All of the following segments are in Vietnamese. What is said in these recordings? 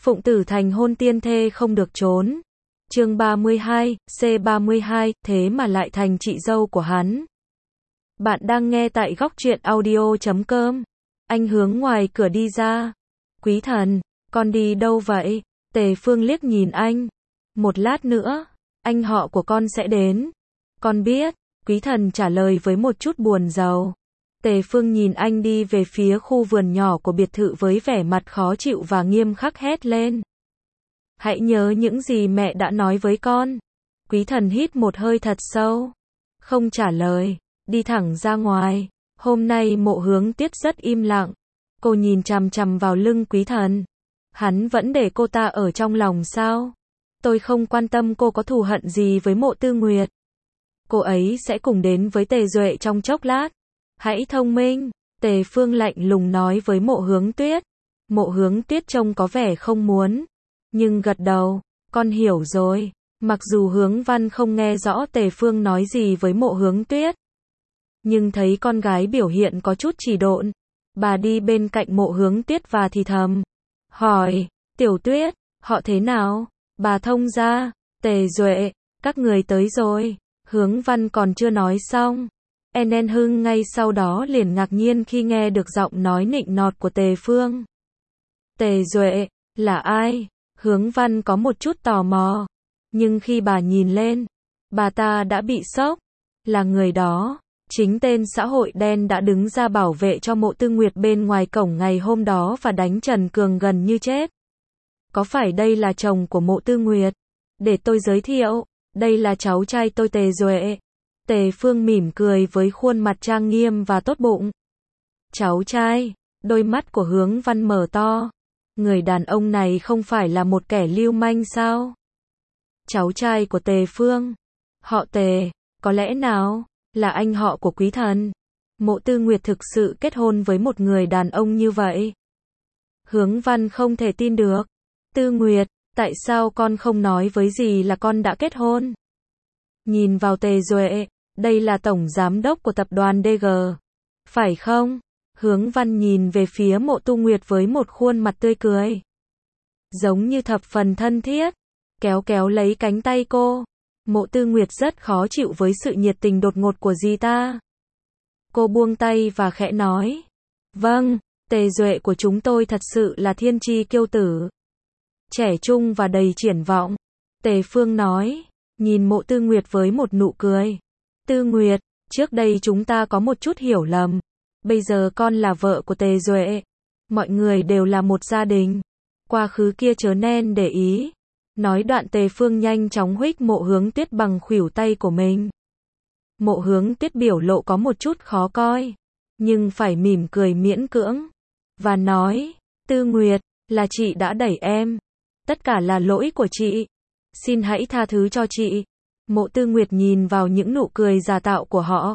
Phụng Tử thành hôn tiên thê không được trốn. Chương 32, C32, thế mà lại thành chị dâu của hắn. Bạn đang nghe tại góc truyện audio.com. Anh hướng ngoài cửa đi ra. Quý thần, con đi đâu vậy? Tề Phương liếc nhìn anh. Một lát nữa, anh họ của con sẽ đến. Con biết, quý thần trả lời với một chút buồn rầu. Tề Phương nhìn anh đi về phía khu vườn nhỏ của biệt thự với vẻ mặt khó chịu và nghiêm khắc hét lên. Hãy nhớ những gì mẹ đã nói với con. Quý thần hít một hơi thật sâu. Không trả lời, đi thẳng ra ngoài. Hôm nay Mộ Hướng Tiết rất im lặng. Cô nhìn chằm chằm vào lưng quý thần. Hắn vẫn để cô ta ở trong lòng sao? Tôi không quan tâm cô có thù hận gì với Mộ Tư Nguyệt. Cô ấy sẽ cùng đến với Tề Duệ trong chốc lát. Hãy thông minh, Tề Phương lạnh lùng nói với Mộ Hướng Tuyết. Mộ Hướng Tuyết trông có vẻ không muốn, nhưng gật đầu, con hiểu rồi. Mặc dù Hướng Văn không nghe rõ Tề Phương nói gì với Mộ Hướng Tuyết, nhưng thấy con gái biểu hiện có chút trì độn, bà đi bên cạnh Mộ Hướng Tuyết và thì thầm, hỏi, Tiểu Tuyết, họ thế nào? Bà thông gia, Tề Duệ, các người tới rồi. Hướng Văn còn chưa nói xong, En Hưng ngay sau đó liền ngạc nhiên khi nghe được giọng nói nịnh nọt của Tề Phương. Tề Duệ, là ai? Hướng Văn có một chút tò mò, nhưng khi bà nhìn lên, bà ta đã bị sốc. Là người đó, chính tên xã hội đen đã đứng ra bảo vệ cho Mộ Tư Nguyệt bên ngoài cổng ngày hôm đó và đánh Trần Cường gần như chết. Có phải đây là chồng của Mộ Tư Nguyệt? Để tôi giới thiệu, đây là cháu trai tôi Tề Duệ. Tề Phương mỉm cười với khuôn mặt trang nghiêm và tốt bụng. Cháu trai, đôi mắt của Hướng Văn mở to. Người đàn ông này không phải là một kẻ lưu manh sao? Cháu trai của Tề Phương, họ Tề, có lẽ nào là anh họ của quý thần? Mộ Tư Nguyệt thực sự kết hôn với một người đàn ông như vậy? Hướng Văn không thể tin được. Tư Nguyệt, tại sao con không nói với dì là con đã kết hôn? Nhìn vào Tề Duệ, đây là tổng giám đốc của tập đoàn DG, phải không? Hướng Văn nhìn về phía Mộ Tu Nguyệt với một khuôn mặt tươi cười, giống như thập phần thân thiết, kéo kéo lấy cánh tay cô. Mộ Tư Nguyệt rất khó chịu với sự nhiệt tình đột ngột của dì ta. Cô buông tay và khẽ nói, vâng, Tề Duệ của chúng tôi thật sự là thiên chi kiêu tử, trẻ trung và đầy triển vọng. Tề Phương nói, nhìn Mộ Tư Nguyệt với một nụ cười. Tư Nguyệt, trước đây chúng ta có một chút hiểu lầm. Bây giờ con là vợ của Tề Duệ. Mọi người đều là một gia đình. Quá khứ kia chớ nên để ý. Nói đoạn Tề Phương nhanh chóng huých Mộ Hướng Tuyết bằng khuỷu tay của mình. Mộ Hướng Tuyết biểu lộ có một chút khó coi, nhưng phải mỉm cười miễn cưỡng, và nói, Tư Nguyệt, là chị đã đẩy em. Tất cả là lỗi của chị. Xin hãy tha thứ cho chị. Mộ Tư Nguyệt nhìn vào những nụ cười giả tạo của họ,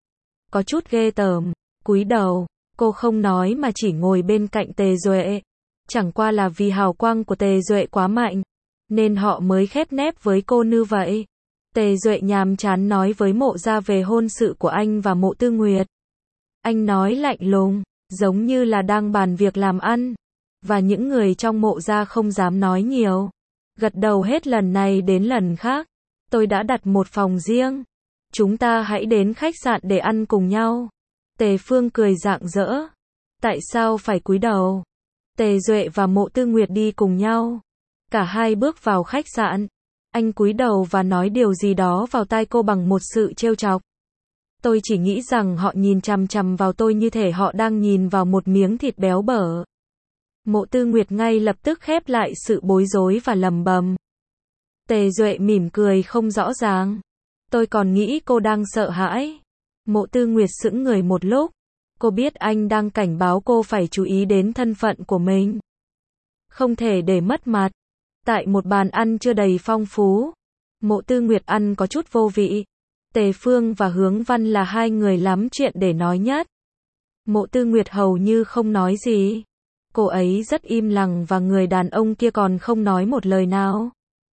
có chút ghê tởm, cúi đầu, cô không nói mà chỉ ngồi bên cạnh Tề Duệ. Chẳng qua là vì hào quang của Tề Duệ quá mạnh, nên họ mới khép nép với cô như vậy. Tề Duệ nhàm chán nói với Mộ gia về hôn sự của anh và Mộ Tư Nguyệt. Anh nói lạnh lùng, giống như là đang bàn việc làm ăn, và những người trong Mộ gia không dám nói nhiều. Gật đầu hết lần này đến lần khác. Tôi đã đặt một phòng riêng. Chúng ta hãy đến khách sạn để ăn cùng nhau. Tề Phương cười rạng rỡ. Tại sao phải cúi đầu? Tề Duệ và Mộ Tư Nguyệt đi cùng nhau. Cả hai bước vào khách sạn. Anh cúi đầu và nói điều gì đó vào tai cô bằng một sự trêu chọc. Tôi chỉ nghĩ rằng họ nhìn chằm chằm vào tôi như thể họ đang nhìn vào một miếng thịt béo bở. Mộ Tư Nguyệt ngay lập tức khép lại sự bối rối và lẩm bẩm. Tề Duệ mỉm cười không rõ ràng. Tôi còn nghĩ cô đang sợ hãi. Mộ Tư Nguyệt sững người một lúc. Cô biết anh đang cảnh báo cô phải chú ý đến thân phận của mình. Không thể để mất mặt. Tại một bàn ăn chưa đầy phong phú, Mộ Tư Nguyệt ăn có chút vô vị. Tề Phương và Hướng Văn là hai người lắm chuyện để nói nhất. Mộ Tư Nguyệt hầu như không nói gì. Cô ấy rất im lặng và người đàn ông kia còn không nói một lời nào.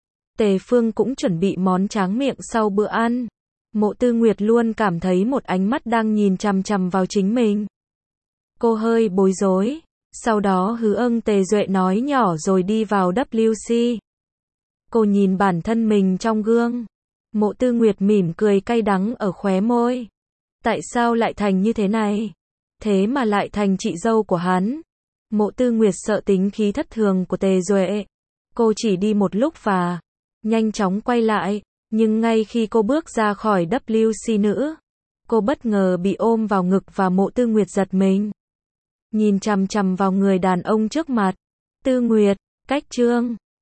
Tề Phương cũng chuẩn bị món tráng miệng sau bữa ăn. Mộ Tư Nguyệt luôn cảm thấy một ánh mắt đang nhìn chằm chằm vào chính mình. Cô hơi bối rối, Sau đó Hứa Âng Tề Duệ nói nhỏ rồi đi vào WC. Cô nhìn bản thân mình trong gương. Mộ Tư Nguyệt mỉm cười cay đắng ở khóe môi. Tại sao lại thành như thế này? Thế mà lại thành chị dâu của hắn. Mộ Tư Nguyệt sợ tính khí thất thường của Tề Duệ. Cô chỉ đi một lúc và nhanh chóng quay lại. Nhưng ngay khi cô bước ra khỏi WC nữ, cô bất ngờ bị ôm vào ngực và Mộ Tư Nguyệt giật mình. Nhìn chằm chằm vào người đàn ông trước mặt. Tư Nguyệt, cách Trương.